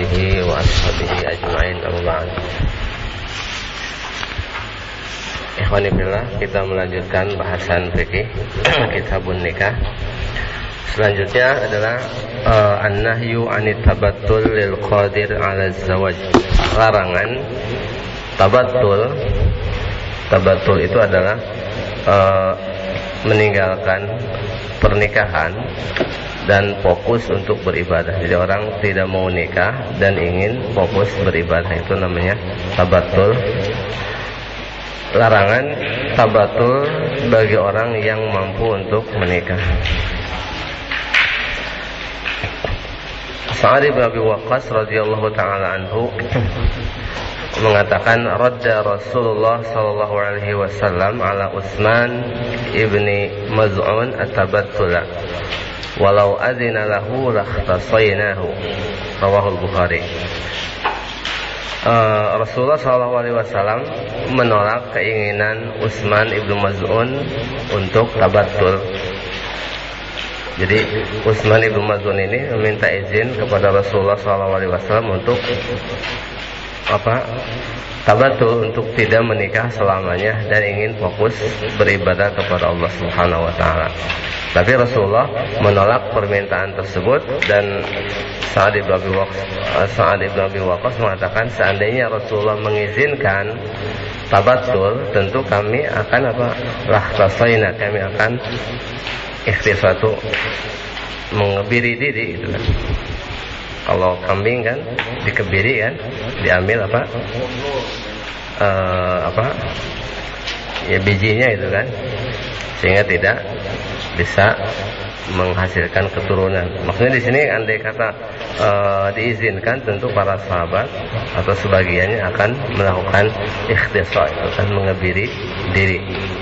alihi wa ashabihi ajma'in, amma ba'd. Ikhwani fillah, kita melanjutkan bahasan fikih kitabun nikah. Selanjutnya adalah an-nahyu 'anit tabattul lil qadir 'ala zawaj. Larangan tabattul. Tabattul itu adalah meninggalkan pernikahan dan fokus untuk beribadah. Jadi orang tidak mau nikah dan ingin fokus beribadah, itu namanya tabattul. Larangan tabattul bagi orang yang mampu untuk menikah. Sa'ad bin Abi Waqqas radhiyallahu taala anhu mengatakan, radda Rasulullah sallallahu alaihi wasallam ala Utsman ibni Maz'un at-tabattula walau adzina lahu lakhtasaynahu. Rawahul Bukhari. Rasulullah sallallahu alaihi wasallam menolak keinginan Utsman ibnu Maz'un untuk tabattul. Jadi Utsman ibnu Maz'un ini meminta izin kepada Rasulullah sallallahu alaihi wasallam untuk tabattul, untuk tidak menikah selamanya dan ingin fokus beribadah kepada Allah Subhanahu wa taala. Tapi Rasulullah menolak permintaan tersebut, dan Sa'ad bin Abi Waqqas mengatakan, seandainya Rasulullah mengizinkan tabattul, tentu kami akan lahtasaina, kami akan ikhtisatu, mengebiri diri gitu kan. Kalau kambing kan dikebiri kan, diambil ya bijinya itu kan, sehingga tidak bisa menghasilkan keturunan. Maksudnya di sini andai kata diizinkan, tentu para sahabat atau sebagiannya akan melakukan ikhtisar, akan mengebiri diri.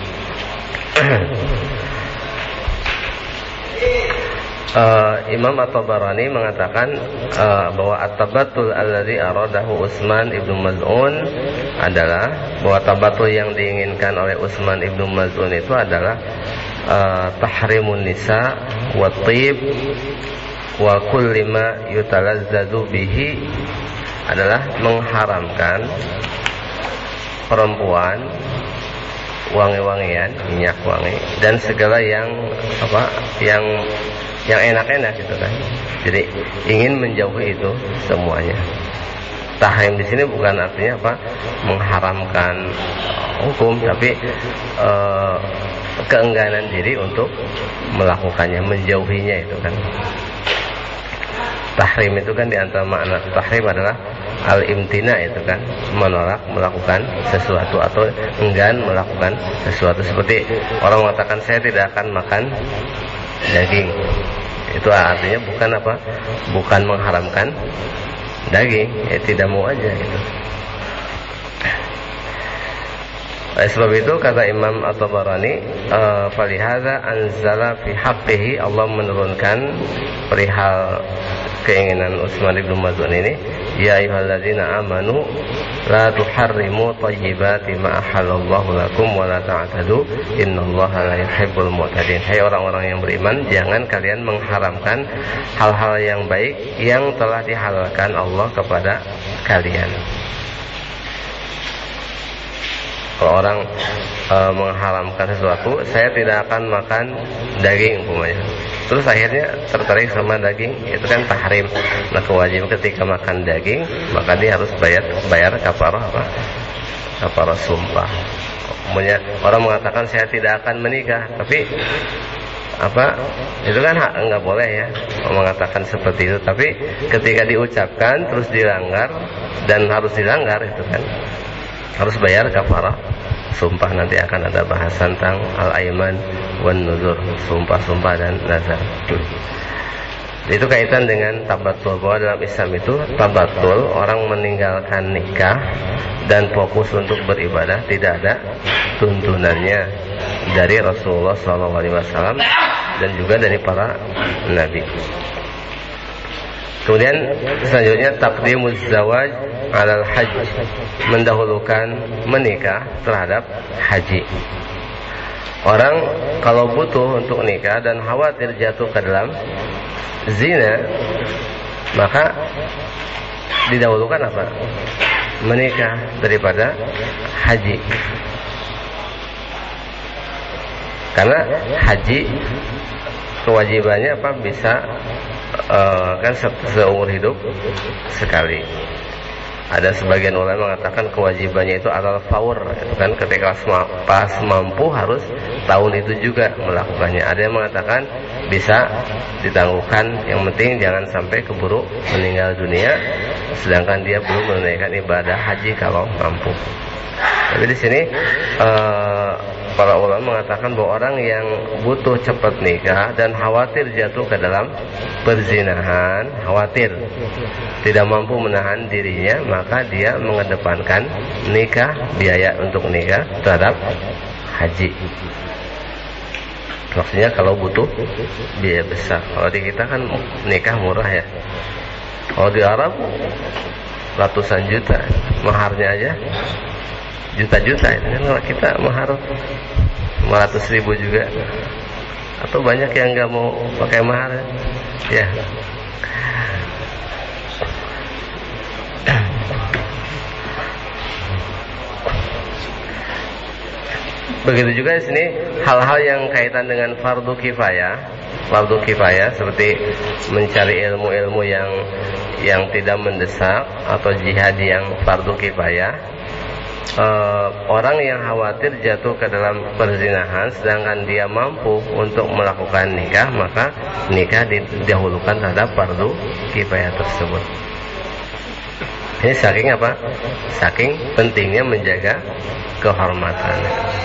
Imam At-Tabarani mengatakan bahwa at-tabattul alladzi aradahu Utsman ibnu Maz'un adalah bahwa tabattul yang diinginkan oleh Utsman ibnu Maz'un itu adalah tahrimun nisa wa thib wa kulli ma yutalazzadu bihi, adalah mengharamkan perempuan, wangi-wangian, minyak wangi, dan segala yang enak-enak gitu kan. Jadi ingin menjauhi itu semuanya. Tahrim di sini bukan artinya mengharamkan hukum, tapi keengganan diri untuk melakukannya, menjauhinya itu kan. Tahrim itu kan, di antara makna tahrim adalah al-imtina, itu kan, menolak melakukan sesuatu atau enggan melakukan sesuatu. Seperti orang mengatakan, saya tidak akan makan daging. Itu artinya bukan mengharamkan daging, ya tidak mau aja gitu. Sebab itu kata Imam At-Tabarani, falihadza anzala fi haqqihi, Allah menurunkan perihal keinginan Utsman bin Maz'un ini, ya ayyuhalladzina amanu la tuharrimu thayyibati ma ahallallahu lakum wa la ta'tadu innallaha la yuhibbul mu'tadin. Hai orang-orang yang beriman, jangan kalian mengharamkan hal-hal yang baik yang telah dihalalkan Allah kepada kalian. Kalau orang mengharamkan sesuatu, saya tidak akan makan daging umpamanya, terus akhirnya tertarik sama daging, itu kan tahrim. Nah, kewajiban ketika makan daging, maka dia harus bayar kafarah kafarah sumpah. Umpamanya orang mengatakan, saya tidak akan menikah, tapi itu kan nggak boleh ya mengatakan seperti itu. Tapi ketika diucapkan terus dilanggar, dan harus dilanggar, itu kan harus bayar kafarah sumpah. Nanti akan ada bahasan tentang al-aiman wan nuzur, sumpah-sumpah dan nazar. Itu kaitan dengan tabattul, bahwa dalam Islam itu tabattul, orang meninggalkan nikah dan fokus untuk beribadah, tidak ada tuntunannya dari Rasulullah SAW dan juga dari para nabi. Kemudian selanjutnya taqdimuz zawaj 'alal hajj, mendahulukan menikah terhadap haji. Orang kalau butuh untuk nikah dan khawatir jatuh ke dalam zina, maka didahulukan apa? Menikah daripada haji. Karena haji kewajibannya apa? Bisa kan seumur hidup sekali. Ada sebagian ulama mengatakan kewajibannya itu adalah faur, kan ketika pas mampu harus tahun itu juga melakukannya. Ada yang mengatakan bisa ditangguhkan, yang penting jangan sampai keburu meninggal dunia, sedangkan dia belum menunaikan ibadah haji kalau mampu. Tapi di sini para ulama mengatakan bahwa orang yang butuh cepat nikah dan khawatir jatuh ke dalam perzinahan, khawatir tidak mampu menahan dirinya, maka dia mengedepankan nikah, biaya untuk nikah terhadap haji. Maksudnya kalau butuh biaya besar. Kalau di kita kan nikah murah ya. Kalau di Arab ratusan juta, maharnya aja juta-juta. Itu kan kalau kita mahar 500.000 juga. Atau banyak yang nggak mau pakai mahar ya. Begitu juga di sini hal-hal yang kaitan dengan fardu kifayah. Fardu kifayah seperti mencari ilmu-ilmu yang tidak mendesak atau jihad yang fardu kifayah. Orang yang khawatir jatuh ke dalam perzinahan sedangkan dia mampu untuk melakukan nikah, maka nikah didahulukan terhadap fardu kifayah tersebut. Ini saking apa? Saking pentingnya menjaga kehormatan.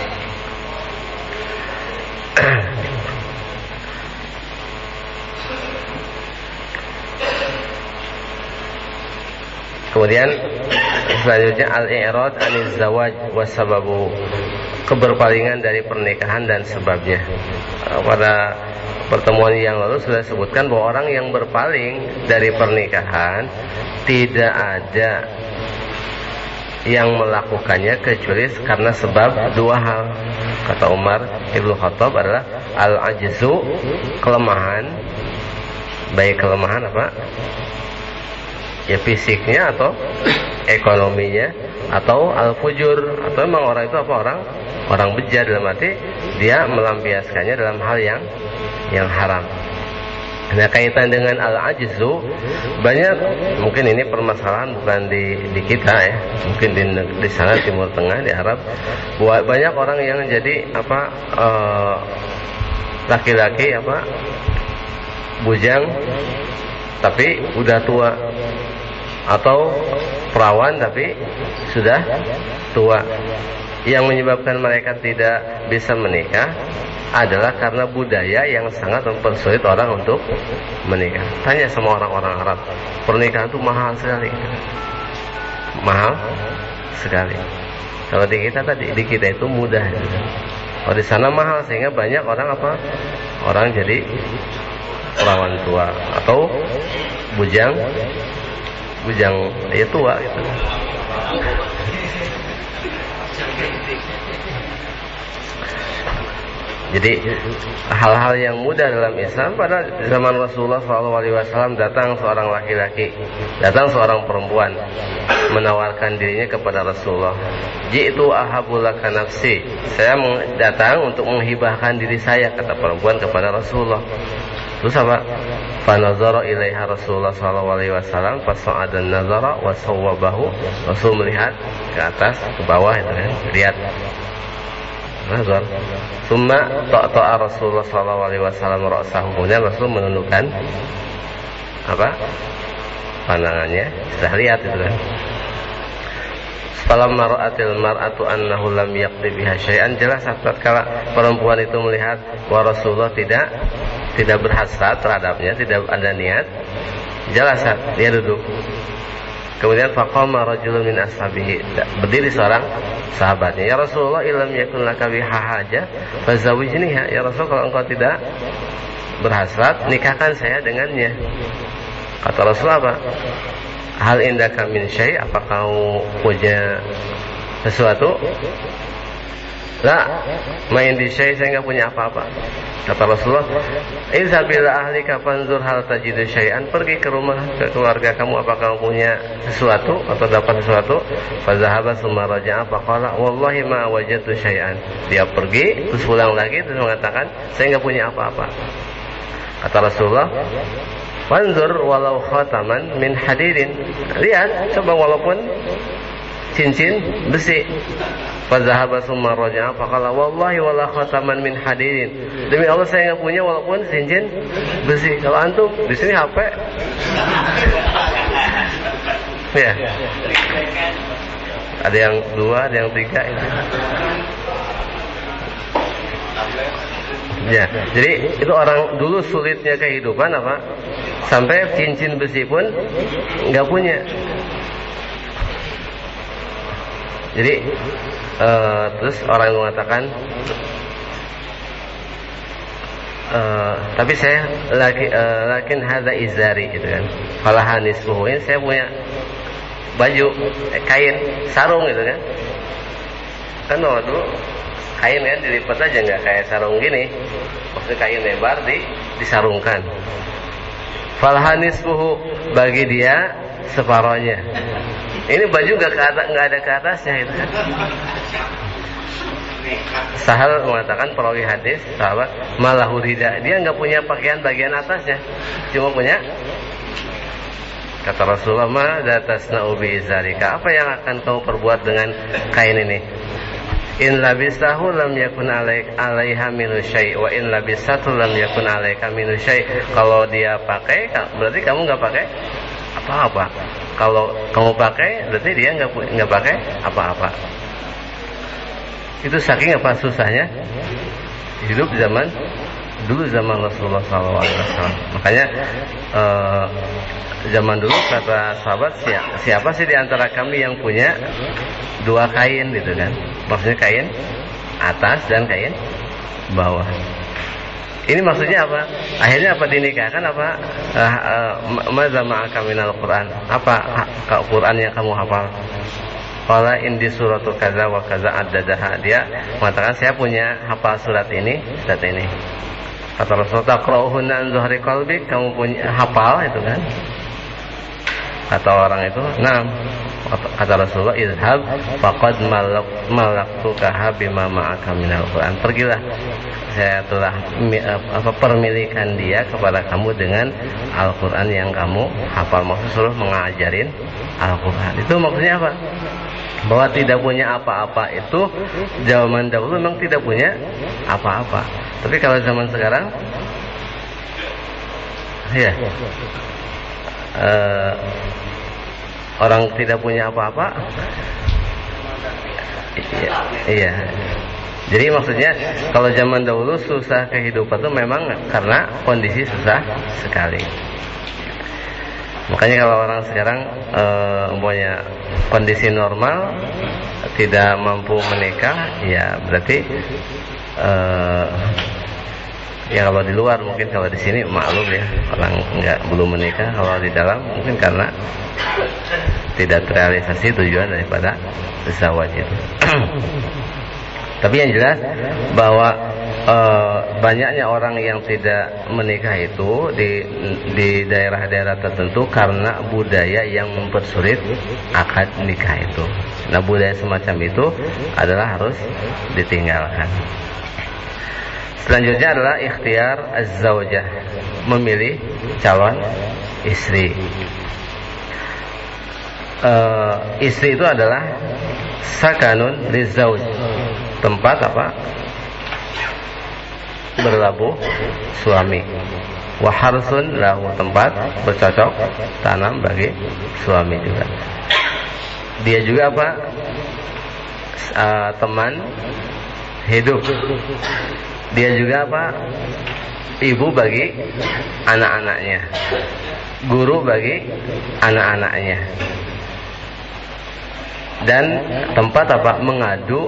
Kemudian selanjutnya al-i'rad aniz zawaj wasababu, keberpalingan dari pernikahan dan sebabnya. Pada pertemuan yang lalu sudah disebutkan bahwa orang yang berpaling dari pernikahan tidak ada yang melakukannya kecuali karena sebab dua hal. Kata Umar Ibnu Khattab adalah al-ajzu, kelemahan, baik kelemahan apa? Ya fisiknya atau ekonominya, atau al-fujur, atau memang orang itu apa? Orang bejat, dalam arti dia melampiaskannya dalam hal yang haram. Nah, kaitan dengan al-ajzu banyak, mungkin ini permasalahan bukan di kita ya, mungkin di sana Timur Tengah, di Arab, banyak orang yang jadi apa, laki-laki apa, bujang tapi udah tua, atau perawan tapi sudah tua. Yang menyebabkan mereka tidak bisa menikah adalah karena budaya yang sangat mempersulit orang untuk menikah. Tanya sama orang-orang Arab, pernikahan itu mahal sekali. Mahal sekali. Kalau di kita tadi, di kita itu mudah. Kalau di sana mahal, sehingga banyak orang apa? Orang jadi perawan tua atau bujang ya tua gitu. Jadi hal-hal yang mudah dalam Islam. Pada zaman Rasulullah SAW datang seorang laki-laki, datang seorang perempuan menawarkan dirinya kepada Rasulullah. Ji'tu ahabulaka nafsi, saya datang untuk menghibahkan diri saya, kata perempuan kepada Rasulullah. Terus apa? Fanazara ilaiha Rasulullah SAW, fasa'adan nazara wa sawwabahu. Rasul melihat ke atas, ke bawah, itu kan, lihat nazar. Summa ta'ta'a Rasulullah SAW ra'sahu, kemudian Rasul menundukkan apa? Pandangannya, sudah lihat itu kan. Falamma ra'atil mar'atu annahu lam yaqdi biha syai'an, jelas tatkala perempuan itu melihat bahwa Rasulullah tidak berhasrat terhadapnya, tidak ada niat, jelas dia duduk. Kemudian faqama rajulun min ashabihi, berdiri seorang sahabatnya, ya Rasulullah illam yakun laka biha haja fazawijniha, ya Rasul kalau engkau tidak berhasrat, nikahkan saya dengannya. Kata Rasul apa? Hal indaka min syai', apa kau punya sesuatu? La, main di syai, saya nggak punya apa-apa. Kata Rasulullah, "Idza bil ahlika fanzur hal tajidu syai'an." Pergi ke rumah, ke keluarga kamu, apakah kamu punya sesuatu atau dapat sesuatu? Fa zahaba summa raja'a fa qala wallahi ma wajadtu syai'an. Dia pergi terus pulang lagi terus mengatakan, "Saya nggak punya apa-apa." Kata Rasulullah, "Fanzur walau khataman min hadirin." Lihat, coba walaupun cincin besi. Fazahaba summa raja'a faqala wallahi wala khataman min hadirin. Demi Allah saya enggak punya walaupun cincin besi. Kalau antum di sini HP. Ya. Ada yang 2, ada yang 3 itu. Ya, jadi itu orang dulu sulitnya kehidupan apa? Sampai cincin besi pun enggak punya. Jadi terus orang yang mengatakan tapi saya lakin hadza izari gitu kan. Falahanis ini saya punya baju kain sarung gitu kan. Kan dulu kain kan dilipat aja, nggak kayak sarung gini. Maksudnya kain lebar disarungkan. Falahanis bagi dia separohnya. Ini baju nggak ada ke atasnya itu. Sahal mengatakan perawi hadis sahabat malahu rida, dia nggak punya pakaian bagian atasnya, cuma punya. Kata Rasulullah, ma datasna'u bi izarika, apa yang akan kau perbuat dengan kain ini? In labisahu lam yakun alaiha minu syai' wa in labisatu lam yakun alaika minu syai'. Kalau dia pakai berarti kamu nggak pakai apa-apa. Kalau kamu pakai berarti dia nggak pakai apa-apa. Itu saking apa susahnya hidup zaman Rasulullah SAW. Makanya zaman dulu kata sahabat, siapa sih di antara kami yang punya 2 kain gitu kan? Maksudnya kain atas dan kain bawah. Ini maksudnya apa? Akhirnya apa, dinikahkan apa? Madza ma'aka minal Qur'an? Apa Quran yang kamu hafal? Qala indi suratu kaza wa kaza addadaha. Dia mengatakan saya punya hafal surat ini. Kata Rasulullah, taqra'uhunna an zuhri qalbik, kamu punya hafal itu kan? Kata orang itu, "Naam." Kata Rasulullah, "Izhab faqad malaktukaha bima ma'aka minal Qur'an." Pergilah, saya telah permilikan dia kepada kamu dengan Al-Qur'an yang kamu hafal. Maksud suruh mengajarin Al-Qur'an. Itu maksudnya apa? Bahwa tidak punya apa-apa itu zaman dahulu memang tidak punya apa-apa. Tapi kalau zaman sekarang ya orang tidak punya apa-apa. Iya. Jadi maksudnya kalau zaman dahulu susah kehidupan itu memang karena kondisi susah sekali. Makanya kalau orang sekarang punya kondisi normal, tidak mampu menikah, ya berarti ya kalau di luar mungkin, kalau di sini maklum ya, orang belum menikah. Kalau di dalam mungkin karena tidak terrealisasi tujuan daripada zawaj itu. Tapi yang jelas bahwa banyaknya orang yang tidak menikah itu di daerah-daerah tertentu karena budaya yang mempersulit akad nikah itu. Nah, budaya semacam itu adalah harus ditinggalkan. Selanjutnya adalah ikhtiar az-zawjah, memilih calon istri. Istri itu adalah sakanun lizauj, tempat apa? Berlabuh suami. Wa harsun lahu, tempat bercocok tanam bagi suami juga. Dia juga apa? Teman hidup. Dia juga apa? Ibu bagi anak-anaknya, guru bagi anak-anaknya, dan tempat apa? Mengadu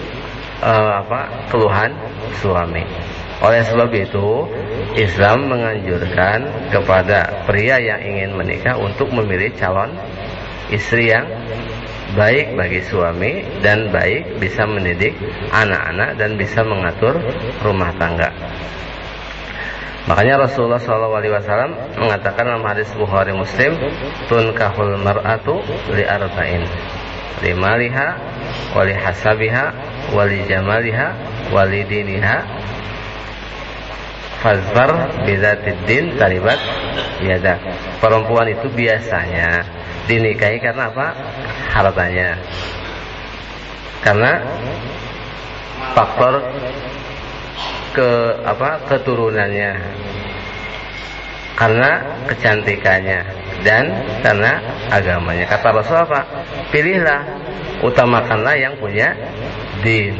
keluhan suami. Oleh sebab itu, Islam menganjurkan kepada pria yang ingin menikah untuk memilih calon istri yang baik bagi suami dan baik bisa mendidik anak-anak dan bisa mengatur rumah tangga. Makanya Rasulullah SAW mengatakan dalam hadis Bukhari Muslim, tunkahul mar'atu li arba'in, li maliha, wali hasabiha, wali jamaliha, wali diniha, fazfar bidzatid din taribat yadak. Perempuan itu biasanya dinikahi karena apa? Hartanya. Karena faktor keturunannya, karena kecantikannya, dan karena agamanya. Kata Rasul apa? Pilihlah, utamakanlah yang punya din.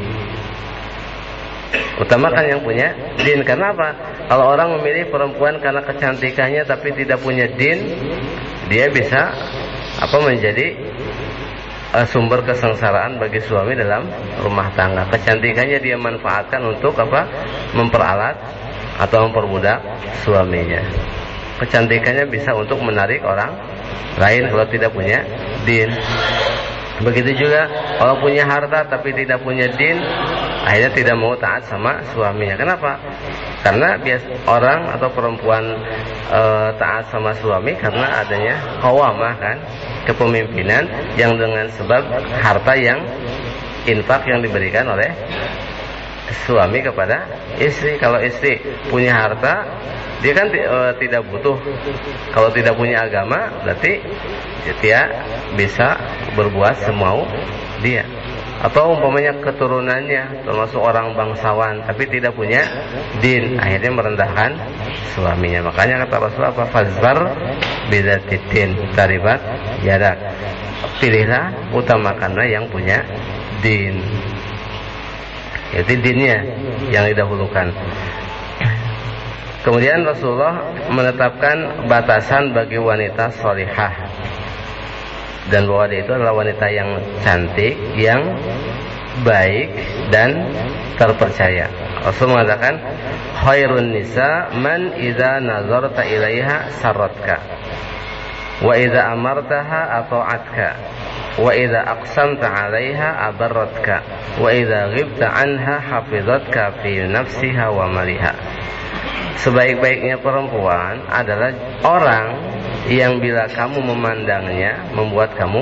Utamakan yang punya din. Karena apa? Kalau orang memilih perempuan karena kecantikannya tapi tidak punya din, dia bisa menjadi sumber kesengsaraan bagi suami dalam rumah tangga. Kecantikannya dia manfaatkan untuk memperalat atau memperbudak suaminya. Kecantikannya bisa untuk menarik orang lain kalau tidak punya din. Begitu juga kalau punya harta tapi tidak punya din, akhirnya tidak mau taat sama suaminya. Kenapa? Karena orang atau perempuan taat sama suami karena adanya qawamah, kan, kepemimpinan yang dengan sebab harta yang infak yang diberikan oleh suami kepada istri. Kalau istri punya harta, dia kan tidak butuh. Kalau tidak punya agama, berarti dia bisa berbuat semau dia. Atau umpamanya keturunannya termasuk orang bangsawan tapi tidak punya din, akhirnya merendahkan suaminya. Makanya kata Rasulullah, fazbar bidzatid din taribat yadak. Pilihlah, utamakanlah yang punya din. Jadi dinnya yang didahulukan. Kemudian Rasulullah menetapkan batasan bagi wanita sholihah, dan bahwa dia itu adalah wanita yang cantik, yang baik dan terpercaya. Rasul mengatakan, khairun nisa man idza nazarta ilaiha sarratka, wa idza amartaha ata'atka, wa idza aqsamta 'alaiha abarratka, wa idza ghibta 'anha hafizatka fi nafsiha wa maliha. Sebaik-baiknya perempuan adalah orang yang bila kamu memandangnya membuat kamu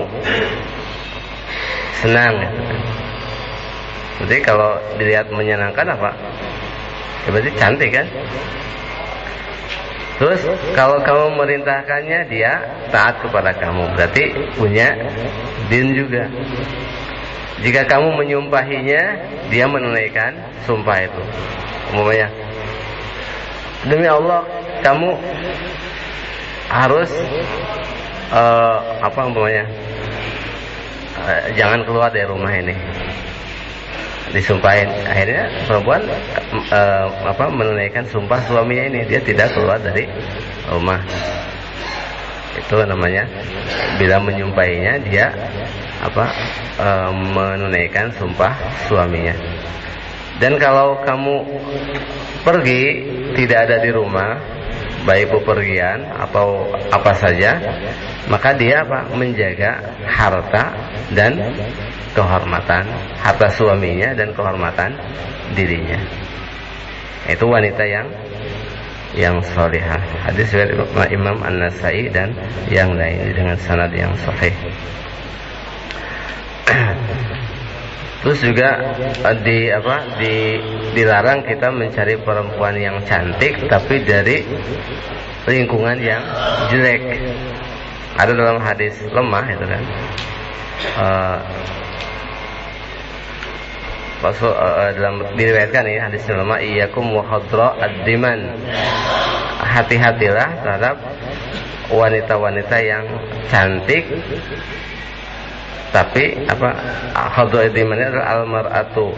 senang. Jadi kalau dilihat menyenangkan apa? Ya berarti cantik, kan? Terus kalau kamu merintahkannya, dia taat kepada kamu, berarti punya din juga. Jika kamu menyumpahinya, dia menunaikan sumpah itu. Umumnya, demi Allah kamu harus jangan keluar dari rumah ini, disumpahin. Akhirnya perempuan menunaikan sumpah suaminya ini, dia tidak keluar dari rumah. Itu namanya bila menyumpahinya, dia menunaikan sumpah suaminya. Dan kalau kamu pergi tidak ada di rumah, baik bepergian atau apa saja, maka dia menjaga harta dan kehormatan, harta suaminya dan kehormatan dirinya. Itu wanita yang salihah. Hadis riwayat Imam An-Nasa'i dan yang lain dengan sanad yang sahih. Terus juga dilarang kita mencari perempuan yang cantik tapi dari lingkungan yang jelek. Ada dalam hadis lemah itu, kan, dalam diriwayatkan ini hadis lemah, iyyakum wa khadra ad-diman. Hati-hatilah terhadap wanita-wanita yang cantik tapi khadra ad-diman adalah al-mar'atu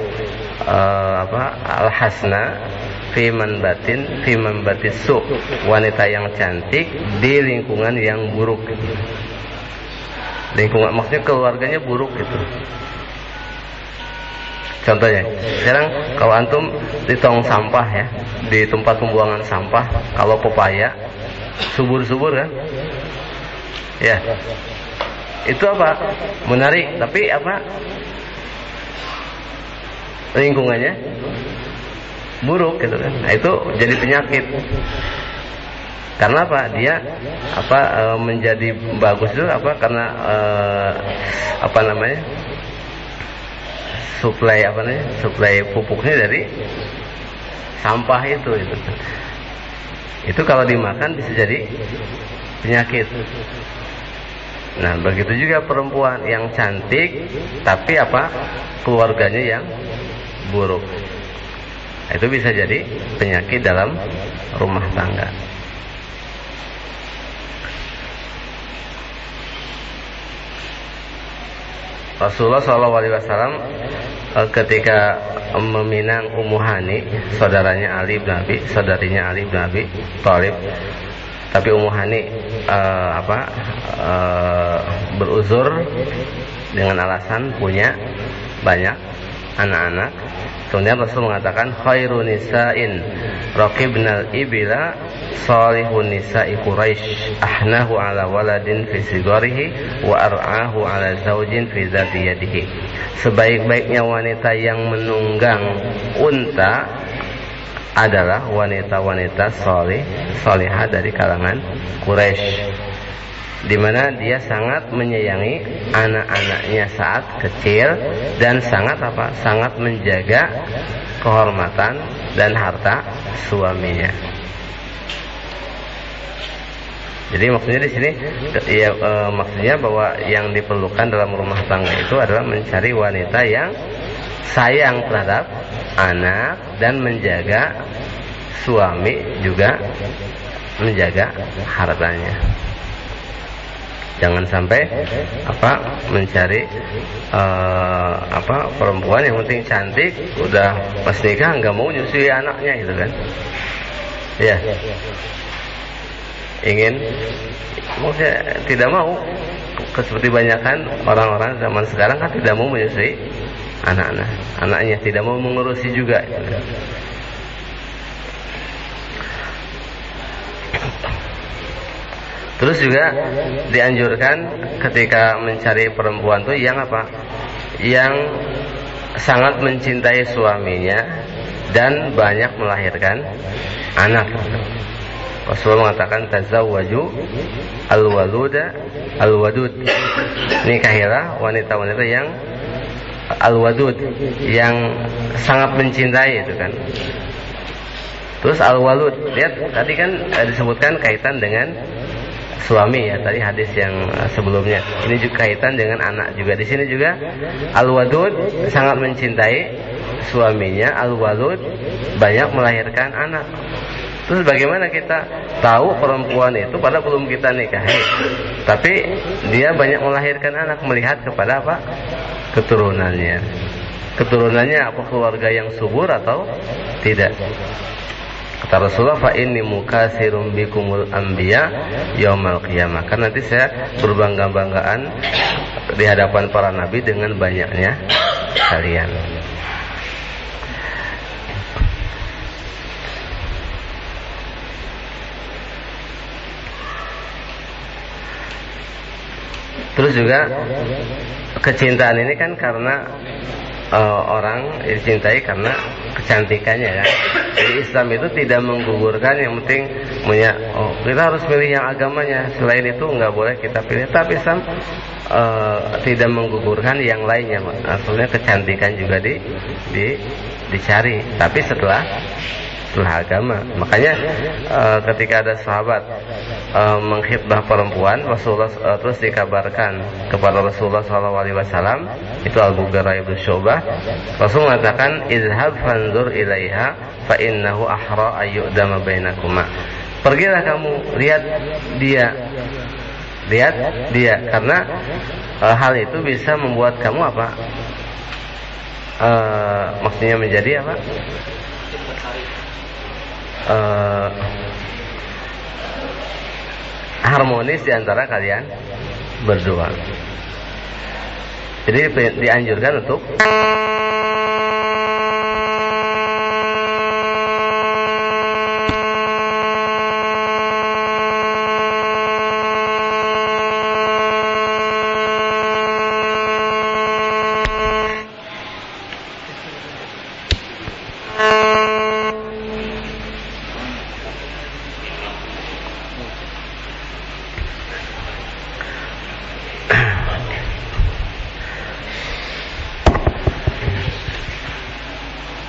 al-hasna fi manbatis su', wanita yang cantik di lingkungan yang buruk. Lingkungan maksudnya keluarganya buruk gitu. Contohnya, sekarang kalau antum di tong sampah, ya, di tempat pembuangan sampah, kalau pepaya subur-subur, kan, ya, itu apa? Menarik, tapi apa? Lingkungannya buruk gitu kan. Nah, itu jadi penyakit. Karena apa? Dia menjadi bagus itu apa? Karena suplai pupuknya dari sampah itu. Itu kalau dimakan bisa jadi penyakit. Nah, begitu juga perempuan yang cantik tapi keluarganya yang buruk. Itu bisa jadi penyakit dalam rumah tangga. Rasulullah SAW ketika meminang Ummu Hani, saudarinya Ali bin Abi Thalib, tapi Ummu Hani beruzur dengan alasan punya banyak anak-anak. Kemudian Rasul mengatakan khairun nisa'in raqibnal ibila salihun nisa'i Quraisy ahnahu ala waladin fi sigarihi wa ar'ahu ala zaujin fi dzati yadihi. Sebaik-baiknya wanita yang menunggang unta adalah wanita-wanita salihah dari kalangan Quraisy, di mana dia sangat menyayangi anak-anaknya saat kecil dan sangat menjaga kehormatan dan harta suaminya. Jadi maksudnya di sini maksudnya bahwa yang diperlukan dalam rumah tangga itu adalah mencari wanita yang sayang terhadap anak dan menjaga suami, juga menjaga hartanya. Jangan sampai mencari perempuan yang penting cantik, udah pas nikah nggak mau nyusui anaknya gitu kan? Ya, maksudnya tidak mau, seperti banyakkan orang-orang zaman sekarang kan tidak mau menyusui anaknya, tidak mau mengurusi juga. Terus juga dianjurkan ketika mencari perempuan tuh yang yang sangat mencintai suaminya dan banyak melahirkan anak. Rasulullah mengatakan tazawwaju al-wadud. Nikahilah wanita-wanita yang al-wadud, yang sangat mencintai itu kan. Terus al-walud, lihat tadi kan disebutkan kaitan dengan suami ya, tadi hadis yang sebelumnya. Ini juga kaitan dengan anak juga. Di sini juga al-wadud sangat mencintai suaminya, al-walud banyak melahirkan anak. Terus bagaimana kita tahu perempuan itu pada belum kita nikahi, tapi dia banyak melahirkan anak, melihat kepada keturunannya. Keturunannya keluarga yang subur atau tidak. Kata Rasulullah, fa inni mukatsirum bikumul anbiya yaumal qiyamah. Kan nanti saya berbangga-banggaan di hadapan para nabi dengan banyaknya kalian. Terus juga kecintaan ini kan karena orang dicintai karena kecantikannya kan. Jadi Islam itu tidak menggugurkan yang penting punya kita harus pilih yang agamanya, selain itu nggak boleh kita pilih. Tapi Islam tidak menggugurkan yang lainnya. Asalnya kecantikan juga dicari, tapi setelah agama. Makanya ketika ada sahabat mengkhitbah perempuan, Rasulullah terus dikabarkan kepada Rasulullah SAW, itu Al-Mughirah ibn Syu'bah. Rasul mengatakan, izhab fanzur ilaiha fa innahu ahra ayyudama bainakuma. Pergilah kamu, lihat dia, karena hal itu bisa membuat kamu maksudnya menjadi harmonis di antara kalian berdua. Jadi dianjurkan untuk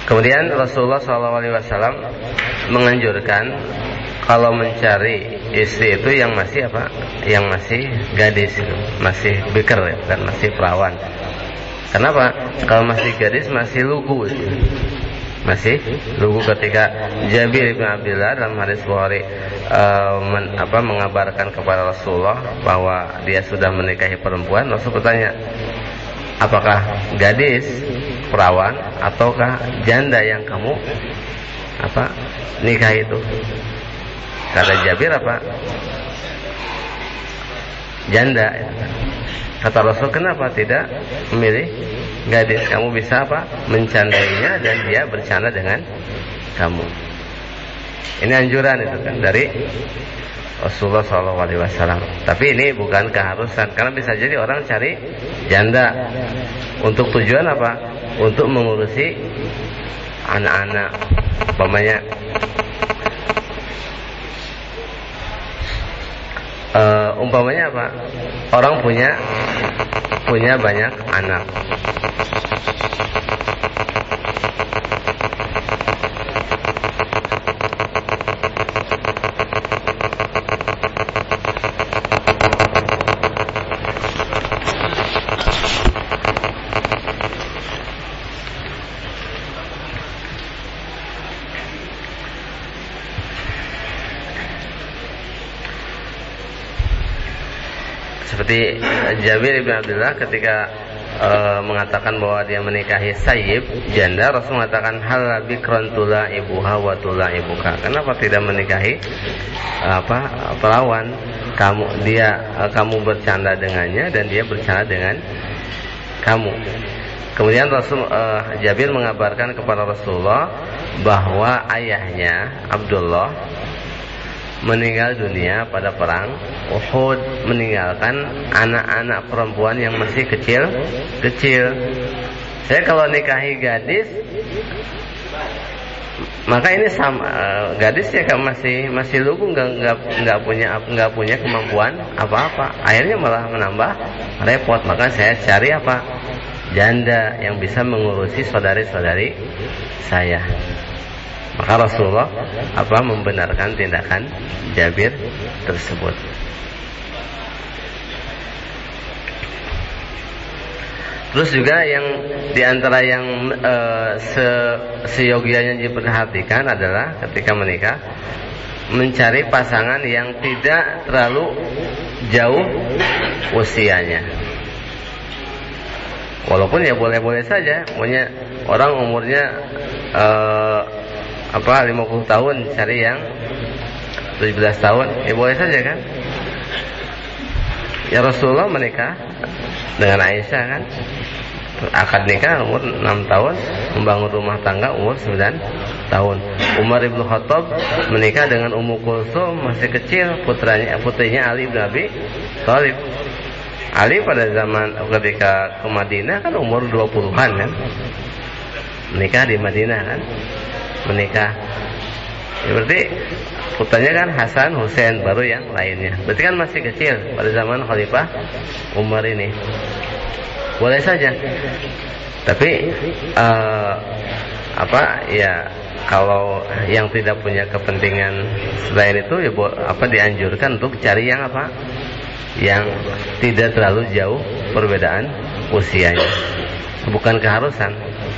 Kemudian Rasulullah SAW menganjurkan kalau mencari istri itu yang masih apa? Yang masih gadis, masih bikr, dan masih perawan. Kenapa? Kalau masih gadis masih lugu, masih lugu. Ketika Jabir bin Abdullah dalam hadis Bukhari mengabarkan kepada Rasulullah bahwa dia sudah menikahi perempuan, Rasul bertanya, apakah gadis, perawan, ataukah janda yang kamu nikah itu? Kata Jabir janda. Kata Rasul, kenapa tidak memilih gadis? Kamu bisa mencandainya dan dia bercanda dengan kamu. Ini anjuran itu kan dari Rasulullah SAW. Tapi ini bukan keharusan, karena bisa jadi orang cari janda untuk tujuan apa? Untuk mengurusi anak-anak. Umpamanya apa? Orang punya banyak anak. Seperti Jabir bin Abdullah ketika mengatakan bahwa dia menikahi sayyib, janda, Rasul mengatakan hal bikran tulaibuha wa tulaibuka. Kenapa tidak menikahi perawan? Kamu bercanda dengannya dan dia bercanda dengan kamu. Kemudian Jabir mengabarkan kepada Rasulullah bahwa ayahnya Abdullah meninggal dunia pada perang Uhud, meninggalkan anak-anak perempuan yang masih kecil. Saya kalau nikahi gadis, maka ini sama, gadisnya kan masih lugu, nggak punya kemampuan apa-apa. Akhirnya malah menambah repot. Maka saya cari janda yang bisa mengurusi saudari-saudari saya. Maka Rasulullah membenarkan tindakan Jabir tersebut. Terus juga yang diantara yang seyogianya diperhatikan adalah ketika menikah, mencari pasangan yang tidak terlalu jauh usianya. Walaupun ya boleh-boleh saja, punya orang umurnya 50 tahun cari yang 17 tahun, ya boleh saja kan? Ya Rasulullah menikah dengan Aisyah kan, akad nikah umur 6 tahun, membangun rumah tangga umur 9 tahun. Umar ibn Khattab menikah dengan Ummu Kulsum masih kecil, putrinya Ali bin Abi Thalib. Ali pada zaman ketika ke Madinah kan umur 20-an kan, menikah di Madinah kan, menikah. Ya, berarti putranya kan Hasan, Husain, baru yang lainnya. Berarti kan masih kecil pada zaman Khalifah Umar ini. Boleh saja. Tapi kalau yang tidak punya kepentingan selain itu ya dianjurkan untuk cari yang yang tidak terlalu jauh perbedaan usianya. Bukan keharusan.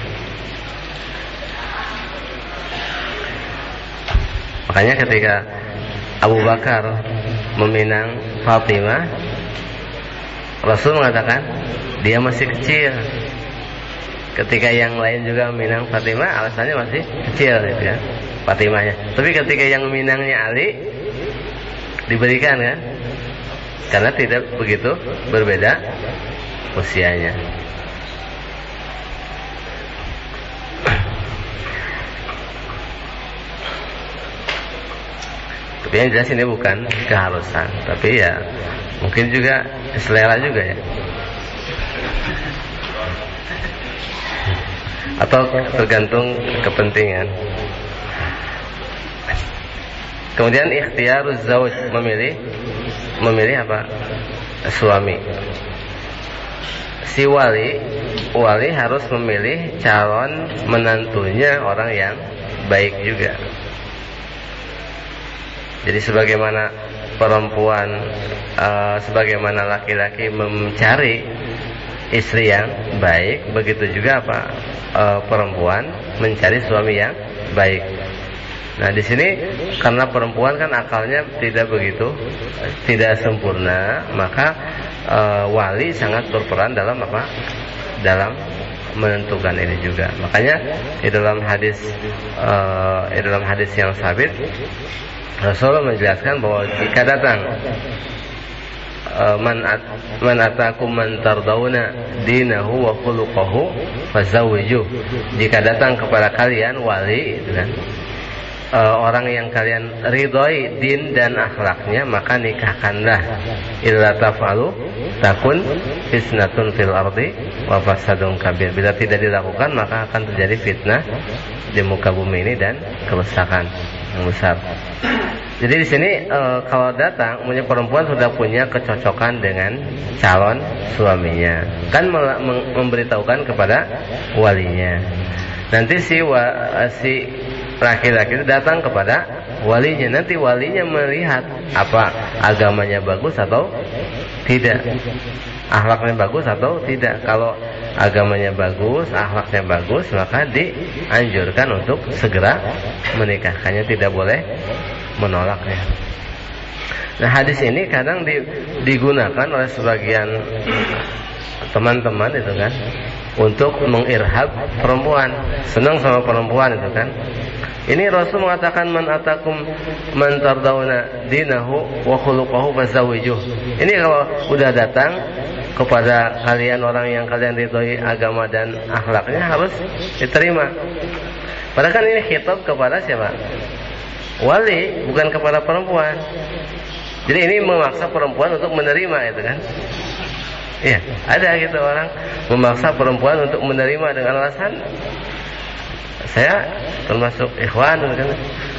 Makanya ketika Abu Bakar meminang Fatimah, Rasul mengatakan dia masih kecil. Ketika yang lain juga meminang Fatimah, alasannya masih kecil gitu ya, Fatimahnya. Tapi ketika yang meminangnya Ali, diberikan kan, karena tidak begitu berbeda usianya. Tapi yang jelas ini bukan keharusan, tapi ya mungkin juga selera juga ya, atau tergantung kepentingan. Kemudian ikhtiyaruz zauj, memilih suami. Si wali wali harus memilih calon menantunya orang yang baik juga. Jadi sebagaimana perempuan, sebagaimana laki-laki mencari istri yang baik, begitu juga perempuan mencari suami yang baik. Nah di sini karena perempuan kan akalnya tidak begitu, tidak sempurna, maka wali sangat berperan dalam dalam menentukan ini juga. Makanya di dalam hadis yang sabit, Rasulullah menjelaskan bahwa jika datang man atakum man tardawna dinahu wa khuluquhu fazawwijuh. Jika datang kepada kalian wali, itu kan, orang yang kalian ridhoi din dan akhlaknya, maka nikahkanlah. Illa taf'alu takun fitnatun fil ardi wa fasadun kabir. Bila tidak dilakukan, maka akan terjadi fitnah di muka bumi ini dan kerusakan yang besar. Jadi di sini kalau datang punya perempuan sudah punya kecocokan dengan calon suaminya, kan memberitahukan kepada walinya. Nanti si laki-laki itu datang kepada walinya. Nanti walinya melihat apa agamanya bagus atau tidak, akhlaknya bagus atau tidak. Kalau agamanya bagus, akhlaknya bagus, maka dianjurkan untuk segera menikahkannya, tidak boleh menolaknya. Nah hadis ini kadang digunakan oleh sebagian teman-teman itu kan untuk mengirhab perempuan, senang sama perempuan itu kan. Ini Rasul mengatakan man atakum man tardawna dinahu wa khuluquhu fazawwijuh. Ini kalau udah datang kepada kalian orang yang kalian ridhoi agama dan akhlaknya, harus diterima. Padahal kan ini khitab kepada siapa? Wali, bukan kepada perempuan. Jadi ini memaksa perempuan untuk menerima itu kan. Iya, ada gitu orang memaksa perempuan untuk menerima dengan alasan saya termasuk ikhwan kan.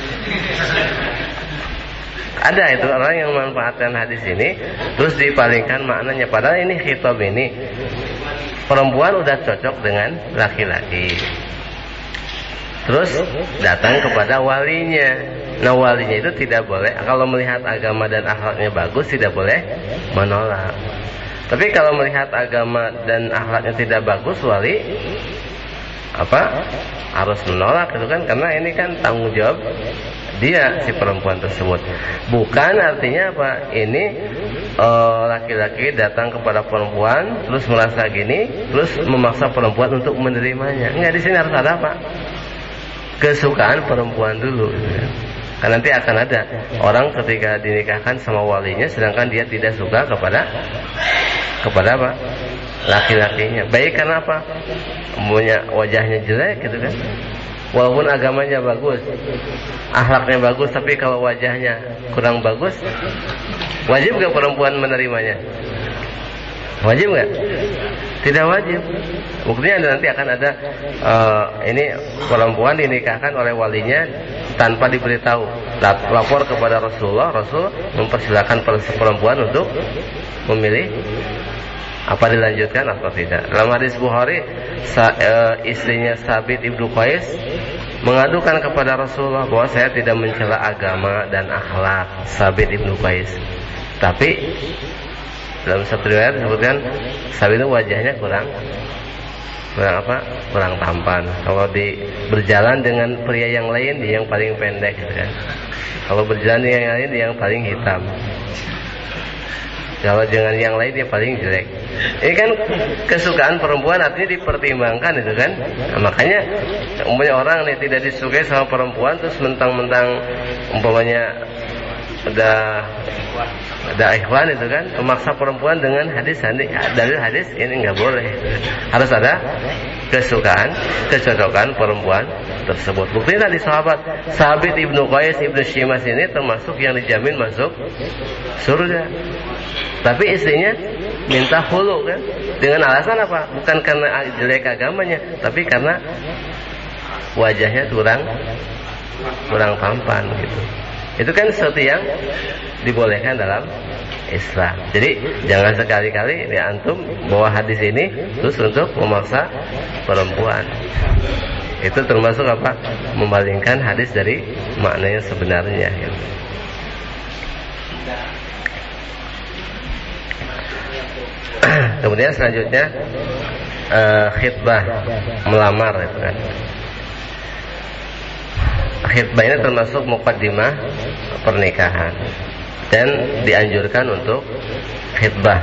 Ada itu orang yang memanfaatkan hadis ini terus dipalingkan maknanya, padahal ini khitab ini perempuan udah cocok dengan laki-laki. Terus datang kepada walinya. Nah walinya itu tidak boleh, kalau melihat agama dan akhlaknya bagus, tidak boleh menolak. Tapi kalau melihat agama dan akhlaknya tidak bagus, wali harus menolak itu kan, karena ini kan tanggung jawab dia si perempuan tersebut. Bukan artinya ini laki-laki datang kepada perempuan terus merasa gini, terus memaksa perempuan untuk menerimanya. Enggak, di sini harus ada kesukaan perempuan dulu. Karena nanti akan ada orang ketika dinikahkan sama walinya, sedangkan dia tidak suka kepada laki-lakinya. Baik karena punya wajahnya jelek gitu kan. Walaupun agamanya bagus, akhlaknya bagus, tapi kalau wajahnya kurang bagus, wajib gak perempuan menerimanya? Wajib nggak? Tidak wajib. Buktinya nanti akan ada ini perempuan dinikahkan oleh walinya tanpa diberitahu. Lapor kepada Rasulullah, Rasul mempersilahkan perempuan untuk memilih apa dilanjutkan atau tidak. Dalam hadis Bukhari, istrinya Sabit ibnu Qais mengadukan kepada Rasulullah bahwa saya tidak mencela agama dan akhlak Sabit ibnu Qais, tapi dalam satu riwayat disebutkan Sabit itu wajahnya kurang tampan. Kalau berjalan dengan pria yang lain, dia yang paling pendek gitu kan. Kalau berjalan dengan yang lain, dia yang paling hitam. Kalau dengan yang lain, dia paling jelek. Ini kan kesukaan perempuan, artinya dipertimbangkan itu kan. Nah, makanya umpamanya orang nih tidak disukai sama perempuan, terus mentang-mentang umpamanya ada ikhwan itu kan, memaksa perempuan dengan dalil hadis ini nggak boleh. Harus ada kesukaan, kecocokan perempuan tersebut. Buktinya tadi Sabit ibnu Qais ibnu Syimas ini termasuk yang dijamin masuk surga. Tapi istrinya minta hulu kan, dengan alasan apa? Bukan karena jelek agamanya, tapi karena wajahnya kurang tampan gitu. Itu kan sesuatu yang dibolehkan dalam Islam. Jadi jangan sekali-kali ya antum bawa hadis ini terus untuk memaksa perempuan. Itu termasuk apa? Memalingkan hadis dari makna yang sebenarnya. Kemudian selanjutnya khitbah, melamar itu kan. Khitbah ini termasuk muqaddimah pernikahan dan dianjurkan untuk khitbah.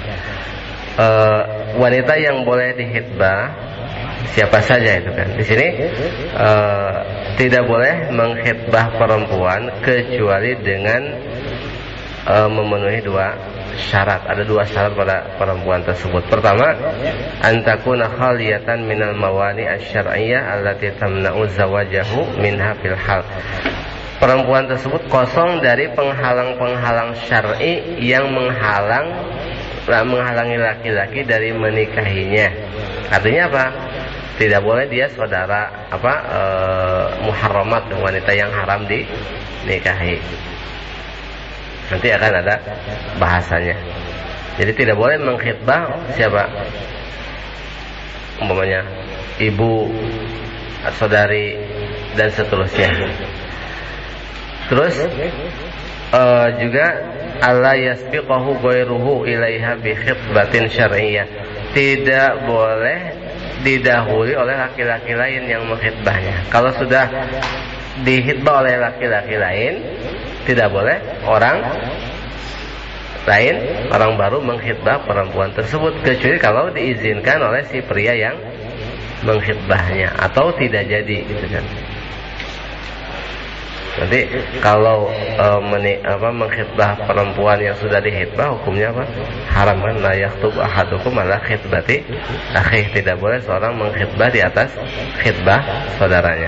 Wanita yang boleh dikhitbah siapa saja itu kan. Di sini tidak boleh mengkhitbah perempuan kecuali dengan memenuhi dua syarat. Ada dua syarat pada perempuan tersebut. Pertama, antakuna khaliyatan minal mawani asy-syar'iyyah allati tamna'u zawajahu minha fil hal. Perempuan tersebut kosong dari penghalang-penghalang syar'i yang menghalangi laki-laki dari menikahinya. Artinya apa? Tidak boleh dia saudara muharramat, wanita yang haram dinikahi. Nanti akan ada bahasanya. Jadi tidak boleh mengkhitbah siapa? Umpamanya ibu, saudari dan seterusnya. Terus juga alla yasbiqahu ghairuhu ilaiha bi khitbatin syar'iyyah. Tidak boleh didahului oleh laki-laki lain yang mengkhitbahnya. Kalau sudah dihitbah oleh laki-laki lain, tidak boleh orang lain, orang baru mengkhitbah perempuan tersebut, kecuali kalau diizinkan oleh si pria yang mengkhitbahnya atau tidak jadi gitu kan. Nanti kalau mengkhitbah perempuan yang sudah dihitbah, hukumnya apa? Haram kan? La yakhthub ahadukum ala khitbati akhih. Tidak boleh seorang mengkhitbah di atas khitbah saudaranya.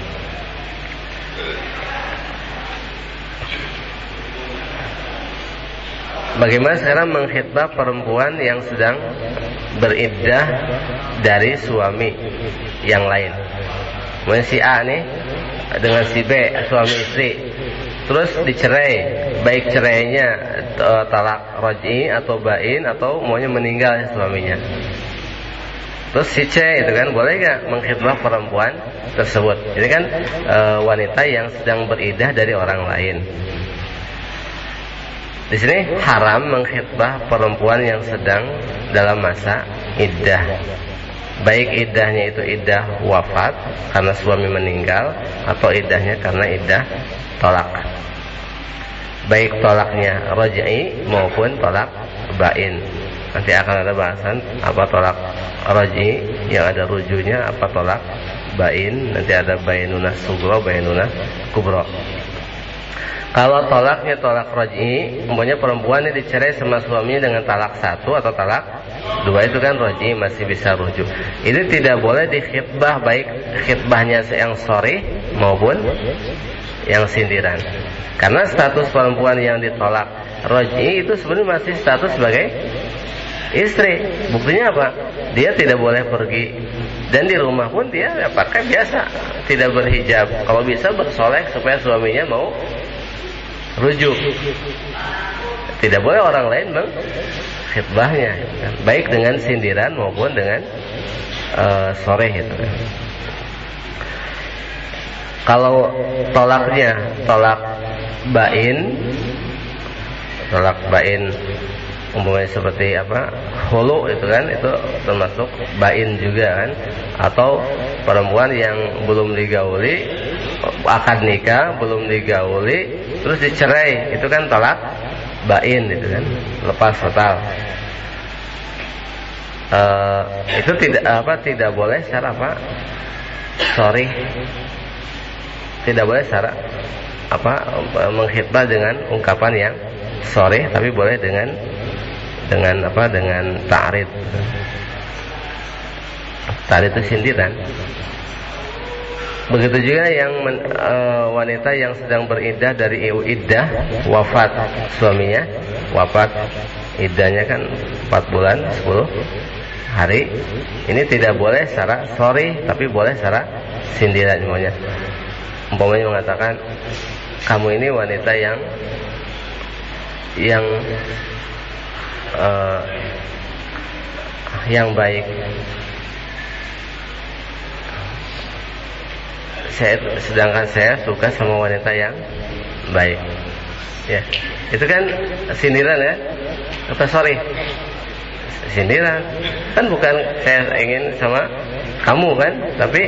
Bagaimana sekarang mengkhitbah perempuan yang sedang beriddah dari suami yang lain? Mungkin si A nih dengan si B, suami istri, terus dicerai, baik cerainya talak raj'i atau bain atau maunya meninggal suaminya. Terus si C itu kan boleh gak mengkhitbah perempuan tersebut? Ini kan wanita yang sedang beriddah dari orang lain. Di sini haram mengkhitbah perempuan yang sedang dalam masa iddah. Baik iddahnya itu iddah wafat karena suami meninggal atau iddahnya karena iddah tolak. Baik tolaknya raj'i maupun tolak bain. Nanti akan ada bahasan apa tolak raj'i yang ada rujunya, apa tolak bain. Nanti ada bainunah sugro, bainunah kubro. Kalau tolaknya tolak raj'i, umpamanya perempuan ini dicerai sama suaminya dengan talak 1 atau talak 2, itu kan raj'i, masih bisa rujuk. Ini tidak boleh dikhitbah, baik khitbahnya yang sharih maupun yang sindiran. Karena status perempuan yang ditolak raj'i itu sebenarnya masih status sebagai istri. Buktinya apa? Dia tidak boleh pergi, dan di rumah pun dia pakai biasa, tidak berhijab. Kalau bisa bersolek supaya suaminya mau rujuk. Tidak boleh orang lain mengkhitbahnya, baik dengan sindiran maupun dengan sharih itu. Kalau tolaknya tolak bain umpamanya seperti apa, hulu itu kan, itu termasuk bain juga kan. Atau perempuan yang belum digauli, akad nikah belum digauli, terus dicerai, itu kan tolak bain itu kan, lepas total. Itu tidak boleh secara sorry, tidak boleh secara mengkhitbah dengan ungkapan yang sorry, tapi boleh dengan ta'rid. Ta'rid itu sindiran. Begitu juga yang wanita yang sedang beriddah dari iddah wafat suaminya, wafat iddahnya kan 4 bulan 10 hari. Ini tidak boleh secara sorry, tapi boleh secara sindiran. Umpamanya mengatakan, kamu ini wanita yang yang baik. Sedangkan saya suka sama wanita yang baik. Ya, itu kan sindiran ya? Apa sorry? Sindiran. Kan bukan saya ingin sama kamu kan, tapi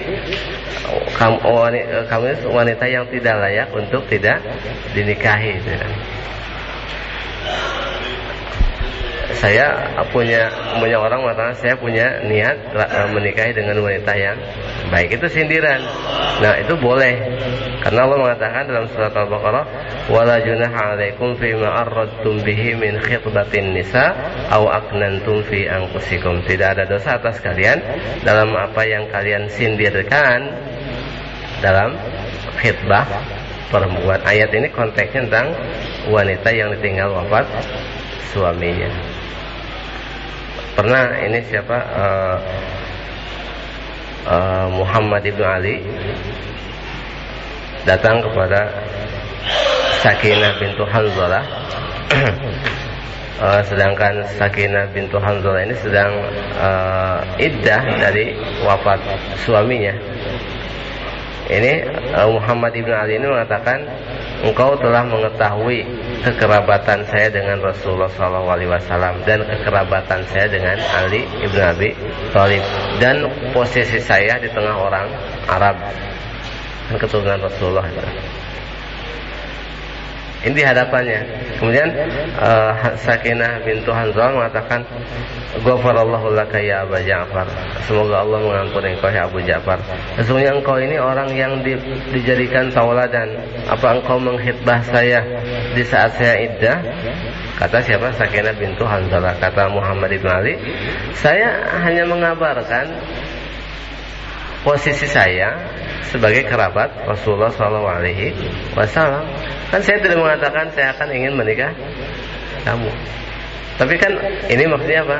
kamu wanita yang tidak layak untuk tidak dinikahi. Gitu. Saya punya orang mengatakan saya punya niat menikahi dengan wanita yang baik, itu sindiran. Nah, itu boleh karena Allah mengatakan dalam surat Al-Baqarah, wala junaha 'alaikum fima arradtum bihi min khitbatin nisa aw aknantum fi anfusikum. Tidak ada dosa atas kalian dalam apa yang kalian sindirkan dalam khitbah perempuan. Ayat ini konteksnya tentang wanita yang ditinggal wafat suaminya. Pernah ini siapa Muhammad ibn Ali datang kepada Sakinah bintu Hanzalah. Sedangkan Sakinah bintu Hanzalah ini sedang iddah dari wafat suaminya. Ini Muhammad ibn Ali ini mengatakan, engkau telah mengetahui kekerabatan saya dengan Rasulullah SAW dan kekerabatan saya dengan Ali ibn Abi Thalib, dan posisi saya di tengah orang Arab dan keturunan Rasulullah. Ini di hadapannya. Kemudian Sakinah bintu Hanzalah mengatakan, ghafarallahu laka ya Abu Ja'far. Semoga Allah mengampuni engkau ya Abu Ja'far. Sesungguhnya engkau ini orang yang dijadikan tauladan. Apa engkau menghitbah saya di saat saya iddah? Kata siapa? Sakinah bintu Hanzalah. Kata Muhammad ibn Ali, saya hanya mengabarkan posisi saya sebagai kerabat Rasulullah SAW. Kan saya tidak mengatakan saya akan ingin menikah kamu. Tapi kan ini maksudnya apa?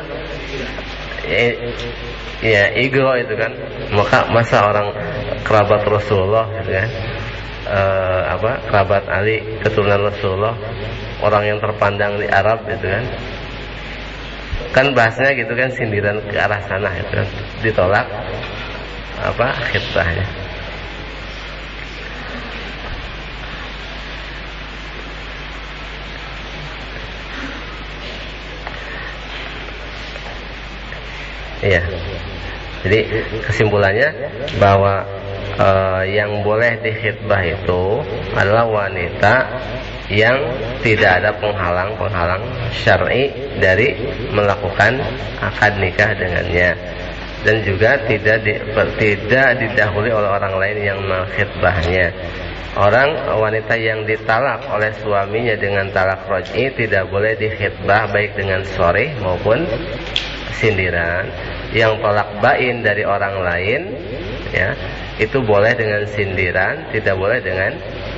Ya ego itu kan. Masa orang kerabat Rasulullah gitu kan, kerabat Ali keturunan Rasulullah, orang yang terpandang di Arab gitu kan. Kan bahasanya gitu kan, sindiran ke arah sana gitu kan. Ditolak khitbahnya. Iya. Jadi kesimpulannya bahwa yang boleh dikhitbah itu adalah wanita yang tidak ada penghalang syar'i dari melakukan akad nikah dengannya, dan juga tidak didahului oleh orang lain yang mengkhitbahnya. Wanita yang ditalak oleh suaminya dengan talak raj'i tidak boleh dikhitbah baik dengan sharih maupun sindiran. Yang tolak bain dari orang lain, ya, itu boleh dengan sindiran, tidak boleh dengan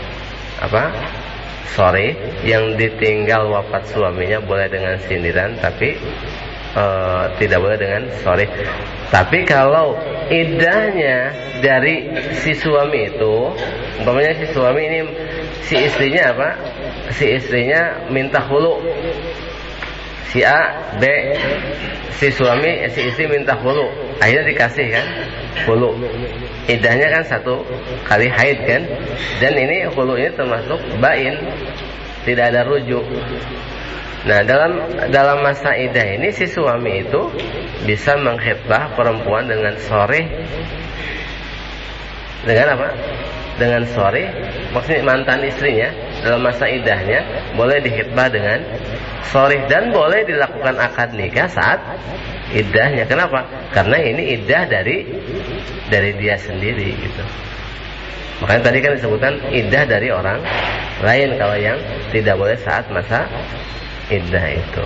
sharih. Yang ditinggal wafat suaminya boleh dengan sindiran, tapi tidak boleh dengan sharih. Tapi kalau iddahnya dari si suami itu, umpamanya si suami ini, si istrinya minta khulu, si A, B, si istri minta khulu, akhirnya dikasih kan khulu. Iddahnya kan 1 kali haid kan, dan ini khulu ini termasuk bain, tidak ada rujuk. Nah, dalam masa iddah ini si suami itu bisa mengkhitbah perempuan dengan sharih. Dengan apa? Dengan sharih, maksudnya mantan istrinya dalam masa iddahnya boleh dikhitbah dengan sharih, dan boleh dilakukan akad nikah saat iddahnya. Kenapa? Karena ini iddah dari dia sendiri gitu. Makanya tadi kan disebutkan iddah dari orang lain kalau yang tidak boleh saat masa iddah itu.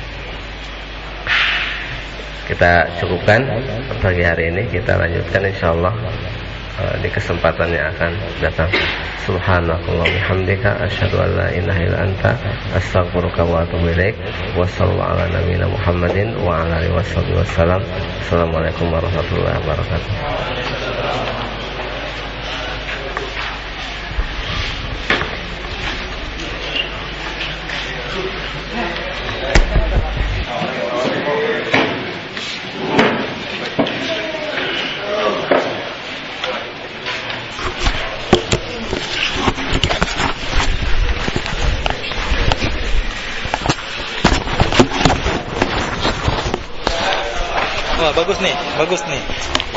Kita cukupkan pagi hari ini, kita lanjutkan insyaallah di kesempatan yang akan datang. Subhanakallah bihamdika asyhadu an la ilaha illa anta astaghfiruka wa atubu ilaik. Wa sallallahu ala nabiyyina Muhammadin wa ala alihi wasallam. Assalamualaikum warahmatullahi wabarakatuh. Wah, bagus nih.